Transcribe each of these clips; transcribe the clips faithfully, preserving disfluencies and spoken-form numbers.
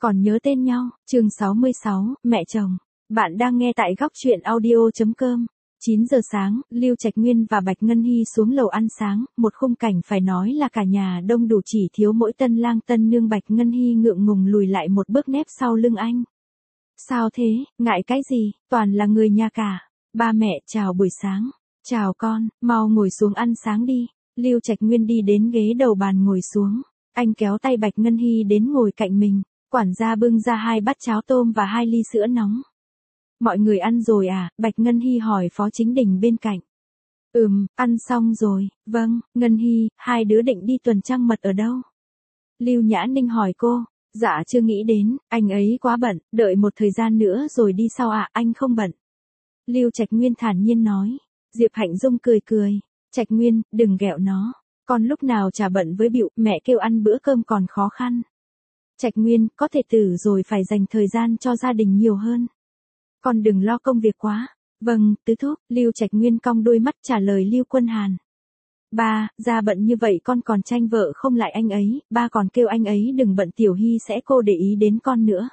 Còn nhớ tên nhau, chương sáu mươi sáu, mẹ chồng. Bạn đang nghe tại góc truyện audio.com. chín giờ sáng, Lưu Trạch Nguyên và Bạch Ngân Hy xuống lầu ăn sáng, một khung cảnh phải nói là cả nhà đông đủ, chỉ thiếu mỗi tân lang tân nương. Bạch Ngân Hy ngượng ngùng lùi lại một bước nép sau lưng anh. Sao thế, ngại cái gì, toàn là người nhà cả. Ba mẹ chào buổi sáng. Chào con, mau ngồi xuống ăn sáng đi. Lưu Trạch Nguyên đi đến ghế đầu bàn ngồi xuống. Anh kéo tay Bạch Ngân Hy đến ngồi cạnh mình. Quản gia bưng ra hai bát cháo tôm và hai ly sữa nóng. Mọi người ăn rồi à? Bạch Ngân Hy hỏi Phó Chính Đình bên cạnh. Ừm, ăn xong rồi. Vâng, Ngân Hy, hai đứa định đi tuần trăng mật ở đâu? Lưu Nhã Ninh hỏi cô. Dạ chưa nghĩ đến, anh ấy quá bận, đợi một thời gian nữa rồi đi sau ạ. À, anh không bận. Lưu Trạch Nguyên thản nhiên nói. Diệp Hạnh Dung cười cười. Trạch Nguyên, đừng ghẹo nó. Con lúc nào chả bận với bịu, mẹ kêu ăn bữa cơm còn khó khăn. Trạch Nguyên, có thể tử rồi phải dành thời gian cho gia đình nhiều hơn. Con đừng lo công việc quá. Vâng, tứ thúc. Lưu Trạch Nguyên cong đôi mắt trả lời Lưu Quân Hàn. Ba, ra bận như vậy con còn tranh vợ không lại anh ấy, ba còn kêu anh ấy đừng bận, Tiểu Hy sẽ cô để ý đến con nữa.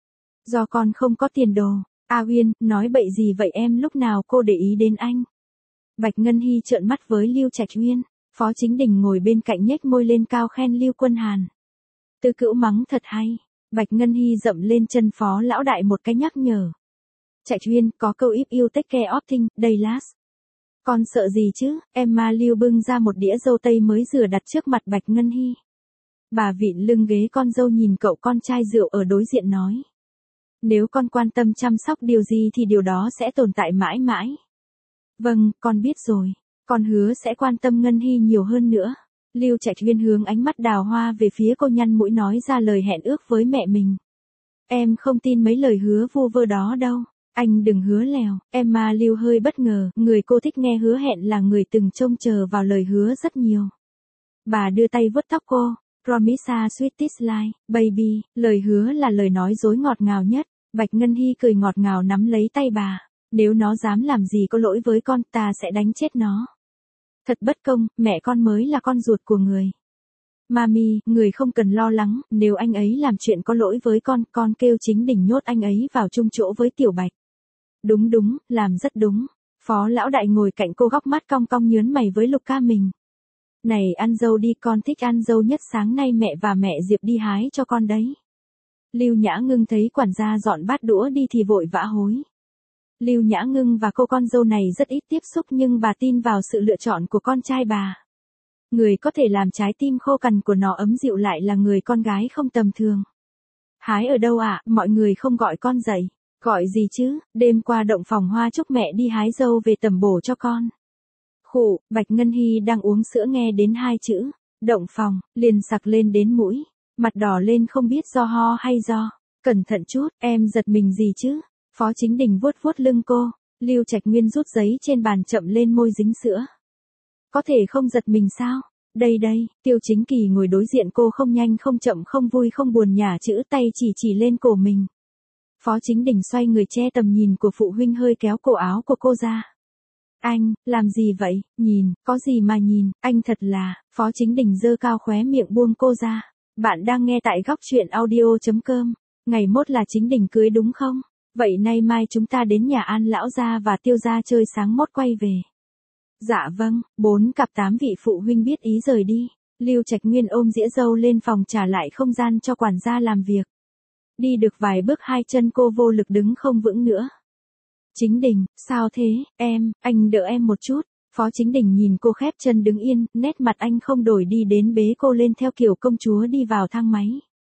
Do con không có tiền đồ. A Uyên, nói bậy gì vậy em, lúc nào cô để ý đến anh? Bạch Ngân Hy trợn mắt với Lưu Trạch Nguyên. Phó Chính Đình ngồi bên cạnh nhếch môi lên cao khen Lưu Quân Hàn. Tư Cữu mắng thật hay. Bạch Ngân Hy dậm lên chân Phó lão đại một cái nhắc nhở. Trạch Uyên, có câu if you take care of things, they last. Con sợ gì chứ? Emma Lưu bưng ra một đĩa dâu tây mới rửa đặt trước mặt Bạch Ngân Hy. Bà vịn lưng ghế con dâu nhìn cậu con trai rượu ở đối diện nói. Nếu con quan tâm chăm sóc điều gì thì điều đó sẽ tồn tại mãi mãi. Vâng, con biết rồi. Con hứa sẽ quan tâm Ngân Hy nhiều hơn nữa. Lưu Trạch Nguyên hướng ánh mắt đào hoa về phía cô, nhăn mũi nói ra lời hẹn ước với mẹ mình. Em không tin mấy lời hứa vu vơ đó đâu. Anh đừng hứa lèo. Emma Lưu hơi bất ngờ, người cô thích nghe hứa hẹn là người từng trông chờ vào lời hứa rất nhiều. Bà đưa tay vuốt tóc cô. Promise a sweetest lie, baby. Lời hứa là lời nói dối ngọt ngào nhất. Bạch Ngân Hy cười ngọt ngào nắm lấy tay bà. Nếu nó dám làm gì có lỗi với con, ta sẽ đánh chết nó. Thật bất công, mẹ con mới là con ruột của người. Mami, người không cần lo lắng, nếu anh ấy làm chuyện có lỗi với con, con kêu Chính Đình nhốt anh ấy vào chung chỗ với Tiểu Bạch. Đúng đúng, làm rất đúng. Phó lão đại ngồi cạnh cô góc mắt cong cong nhớn mày với Lục ca mình. Này ăn dâu đi, con thích ăn dâu nhất, sáng nay mẹ và mẹ Diệp đi hái cho con đấy. Lưu Nhã Ngưng thấy quản gia dọn bát đũa đi thì vội vã hối. Lưu Nhã Ngưng và cô con dâu này rất ít tiếp xúc nhưng bà tin vào sự lựa chọn của con trai bà. Người có thể làm trái tim khô cằn của nó ấm dịu lại là người con gái không tầm thường. Hái ở đâu ạ? À? Mọi người không gọi con dậy. Gọi gì chứ? Đêm qua động phòng hoa chúc mẹ đi hái dâu về tẩm bổ cho con. Khụ, Bạch Ngân Hy đang uống sữa nghe đến hai chữ động phòng, liền sặc lên đến mũi, mặt đỏ lên không biết do ho hay do. Cẩn thận chút, em giật mình gì chứ? Phó Chính Đình vuốt vuốt lưng cô. Lưu Trạch Nguyên rút giấy trên bàn chậm lên môi dính sữa. Có thể không giật mình sao? Đây đây, Tiêu Chính Kỳ ngồi đối diện cô, không nhanh không chậm, không vui không buồn, nhả chữ tay chỉ chỉ lên cổ mình. Phó Chính Đình xoay người che tầm nhìn của phụ huynh, hơi kéo cổ áo của cô ra. Anh, làm gì vậy? Nhìn, có gì mà nhìn, anh thật là. Phó Chính Đình giơ cao khóe miệng buông cô ra. Bạn đang nghe tại góc truyện audio.com. Ngày mốt là Chính Đình cưới đúng không? Vậy nay mai chúng ta đến nhà An lão gia và Tiêu gia chơi, sáng mốt quay về. Dạ vâng. Bốn cặp tám vị phụ huynh biết ý rời đi. Lưu Trạch Nguyên ôm dĩa dâu lên phòng trả lại không gian cho quản gia làm việc. Đi được vài bước hai chân cô vô lực đứng không vững nữa. Chính Đình, sao thế, em, anh đỡ em một chút. Phó Chính Đình nhìn cô khép chân đứng yên, nét mặt anh không đổi, đi đến bế cô lên theo kiểu công chúa đi vào thang máy.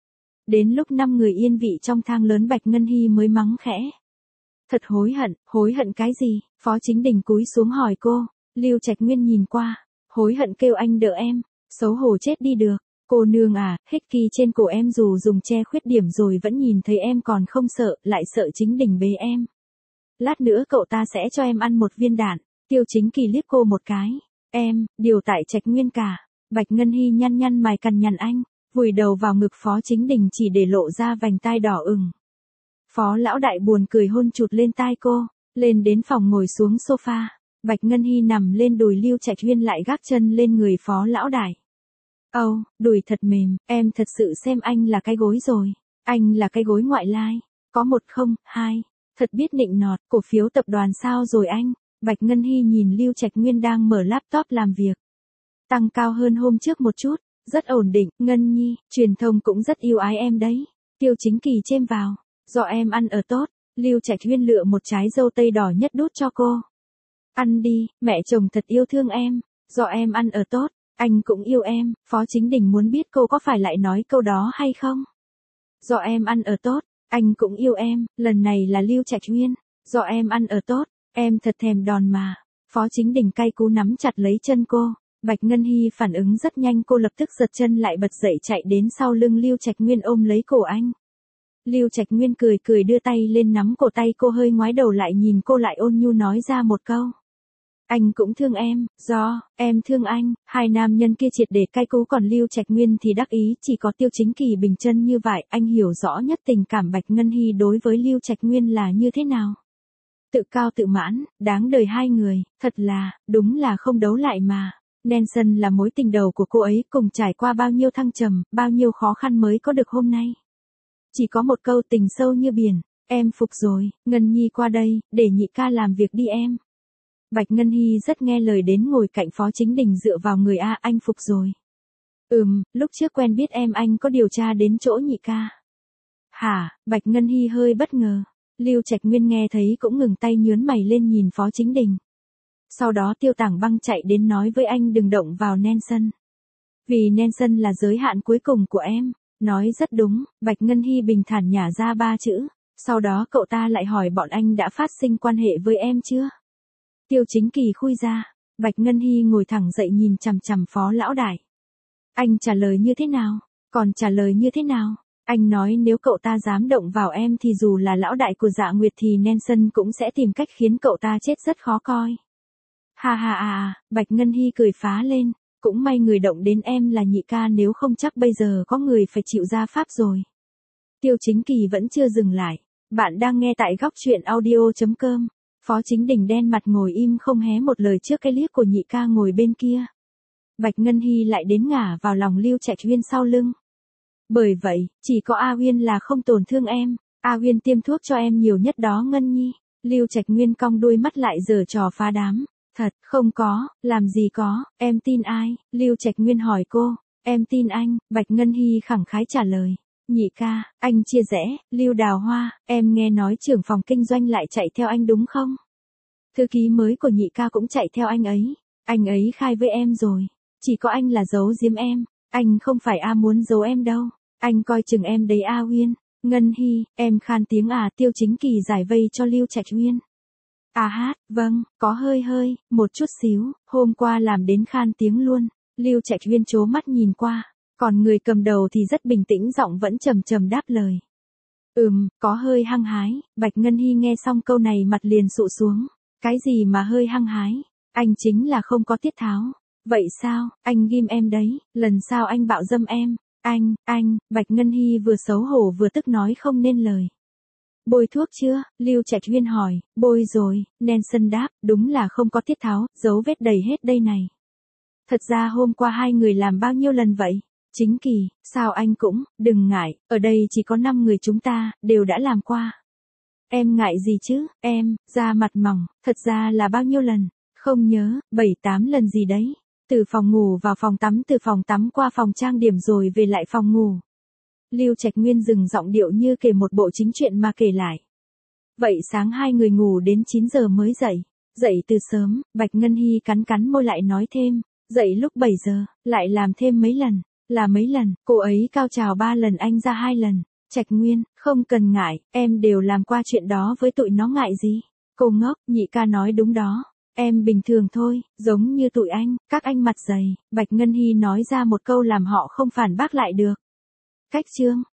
Đến lúc năm người yên vị trong thang lớn, Bạch Ngân Hy mới mắng khẽ. Thật hối hận. Hối hận cái gì? Phó Chính Đình cúi xuống hỏi cô. Lưu Trạch Nguyên nhìn qua. Hối hận kêu anh đỡ em. Xấu hổ chết đi được. Cô nương à, hết kỳ trên cổ em dù dùng che khuyết điểm rồi vẫn nhìn thấy em còn không sợ, lại sợ Chính Đình bế em. Lát nữa cậu ta sẽ cho em ăn một viên đạn. Tiêu Chính Kỳ liếc cô một cái. Em, điều tại Trạch Nguyên cả. Bạch Ngân Hy nhăn nhăn mày cằn nhằn anh. Vùi đầu vào ngực Phó Chính Đình chỉ để lộ ra vành tai đỏ ửng. Phó lão đại buồn cười hôn chụt lên tai cô, lên đến phòng ngồi xuống sofa. Bạch Ngân Hy nằm lên đùi Lưu Trạch Nguyên lại gác chân lên người Phó lão đại. Âu, oh, đùi thật mềm, em thật sự xem anh là cái gối rồi. Anh là cái gối ngoại lai. Có một không, hai. Thật biết nịnh nọt, cổ phiếu tập đoàn sao rồi anh? Bạch Ngân Hy nhìn Lưu Trạch Nguyên đang mở laptop làm việc. Tăng cao hơn hôm trước một chút, rất ổn định, Ngân Nhi, truyền thông cũng rất yêu ái em đấy. Tiêu Chính Kỳ chêm vào, do em ăn ở tốt. Lưu Trạch Nguyên lựa một trái dâu tây đỏ nhất đút cho cô. Ăn đi, mẹ chồng thật yêu thương em, do em ăn ở tốt, anh cũng yêu em. Phó Chính Đình muốn biết cô có phải lại nói câu đó hay không? Do em ăn ở tốt, anh cũng yêu em, lần này là Lưu Trạch Nguyên, do em ăn ở tốt, em thật thèm đòn mà. Phó Chính Đình cay cú nắm chặt lấy chân cô. Bạch Ngân Hy phản ứng rất nhanh, cô lập tức giật chân lại bật dậy chạy đến sau lưng Lưu Trạch Nguyên ôm lấy cổ anh. Lưu Trạch Nguyên cười cười đưa tay lên nắm cổ tay cô, hơi ngoái đầu lại nhìn cô lại ôn nhu nói ra một câu. Anh cũng thương em, do em thương anh. Hai nam nhân kia triệt để cay cú, còn Lưu Trạch Nguyên thì đắc ý, chỉ có Tiêu Chính Kỳ bình chân như vậy. Anh hiểu rõ nhất tình cảm Bạch Ngân Hy đối với Lưu Trạch Nguyên là như thế nào. Tự cao tự mãn, đáng đời hai người, thật là, đúng là không đấu lại mà. Nelson là mối tình đầu của cô ấy, cùng trải qua bao nhiêu thăng trầm, bao nhiêu khó khăn mới có được hôm nay. Chỉ có một câu tình sâu như biển, em phục rồi, Ngân Nhi qua đây, để nhị ca làm việc đi em. Bạch Ngân Hy rất nghe lời đến ngồi cạnh Phó Chính Đình dựa vào người. A, anh phục rồi. Ừm, lúc trước quen biết em anh có điều tra đến chỗ nhị ca. Hả? Bạch Ngân Hy hơi bất ngờ. Lưu Trạch Nguyên nghe thấy cũng ngừng tay, nhướng mày lên nhìn Phó Chính Đình. Sau đó Tiêu Tảng Băng chạy đến nói với anh đừng động vào Nelson. Vì Nelson là giới hạn cuối cùng của em. Nói rất đúng, Bạch Ngân Hy bình thản nhả ra ba chữ. Sau đó cậu ta lại hỏi bọn anh đã phát sinh quan hệ với em chưa? Tiêu Chính Kỳ khui ra. Bạch Ngân Hy ngồi thẳng dậy nhìn chằm chằm Phó lão đại. Anh trả lời như thế nào? Còn trả lời như thế nào? Anh nói nếu cậu ta dám động vào em thì dù là lão đại của Dạ Nguyệt thì Nelson cũng sẽ tìm cách khiến cậu ta chết rất khó coi. Ha ha à, Bạch Ngân Hy cười phá lên. Cũng may người động đến em là nhị ca, nếu không chắc bây giờ có người phải chịu gia pháp rồi. Tiêu Chính Kỳ vẫn chưa dừng lại. Bạn đang nghe tại góc truyện audio chấm com. Phó Chính Đình đen mặt ngồi im không hé một lời trước cái liếc của nhị ca ngồi bên kia. Bạch Ngân Hy lại đến ngả vào lòng Lưu Trạch Uyên sau lưng. Bởi vậy, chỉ có A Uyên là không tổn thương em. A Uyên tiêm thuốc cho em nhiều nhất đó Ngân Nhi. Lưu Trạch Nguyên cong đuôi mắt lại giở trò phá đám. Thật, không có, làm gì có, em tin ai? Lưu Trạch Nguyên hỏi cô. Em tin anh, Bạch Ngân Hy khẳng khái trả lời. Nhị ca, anh chia rẽ, Lưu Đào Hoa, em nghe nói trưởng phòng kinh doanh lại chạy theo anh đúng không? Thư ký mới của nhị ca cũng chạy theo anh ấy. Anh ấy khai với em rồi. Chỉ có anh là giấu giếm em. Anh không phải A muốn giấu em đâu. Anh coi chừng em đấy A Uyên. Ngân Hy, em khan tiếng à? Tiêu Chính Kỳ giải vây cho Lưu Trạch Uyên. À hát, vâng, có hơi hơi, một chút xíu, hôm qua làm đến khan tiếng luôn. Lưu Trạch Uyên trố mắt nhìn qua, còn người cầm đầu thì rất bình tĩnh, giọng vẫn trầm trầm đáp lời. Ừm, có hơi hăng hái. Bạch Ngân Hy nghe xong câu này mặt liền sụ xuống. Cái gì mà hơi hăng hái? Anh chính là không có tiết tháo. Vậy sao, anh ghim em đấy, lần sau anh bạo dâm em. Anh, anh, Bạch Ngân Hy vừa xấu hổ vừa tức nói không nên lời. Bôi thuốc chưa? Lưu Trạch Uyên hỏi. Bôi rồi, Nelson đáp, đúng là không có tiết tháo, dấu vết đầy hết đây này. Thật ra hôm qua hai người làm bao nhiêu lần vậy? Chính Kỳ, sao anh cũng, đừng ngại, ở đây chỉ có năm người chúng ta, đều đã làm qua. Em ngại gì chứ, em, da mặt mỏng, thật ra là bao nhiêu lần? Không nhớ, bảy tám lần gì đấy. Từ phòng ngủ vào phòng tắm, từ phòng tắm qua phòng trang điểm rồi về lại phòng ngủ. Lưu Trạch Nguyên dừng giọng điệu như kể một bộ chính truyện mà kể lại. Vậy sáng hai người ngủ đến chín giờ mới dậy. Dậy từ sớm, Bạch Ngân Hy cắn cắn môi lại nói thêm. Dậy lúc bảy giờ, lại làm thêm mấy lần. Là mấy lần, cô ấy cao trào ba lần, anh ra hai lần. Trạch Nguyên, không cần ngại, em đều làm qua chuyện đó với tụi nó, ngại gì? Cô ngốc, nhị ca nói đúng đó. Em bình thường thôi, giống như tụi anh, các anh mặt dày. Bạch Ngân Hy nói ra một câu làm họ không phản bác lại được. Cách chương,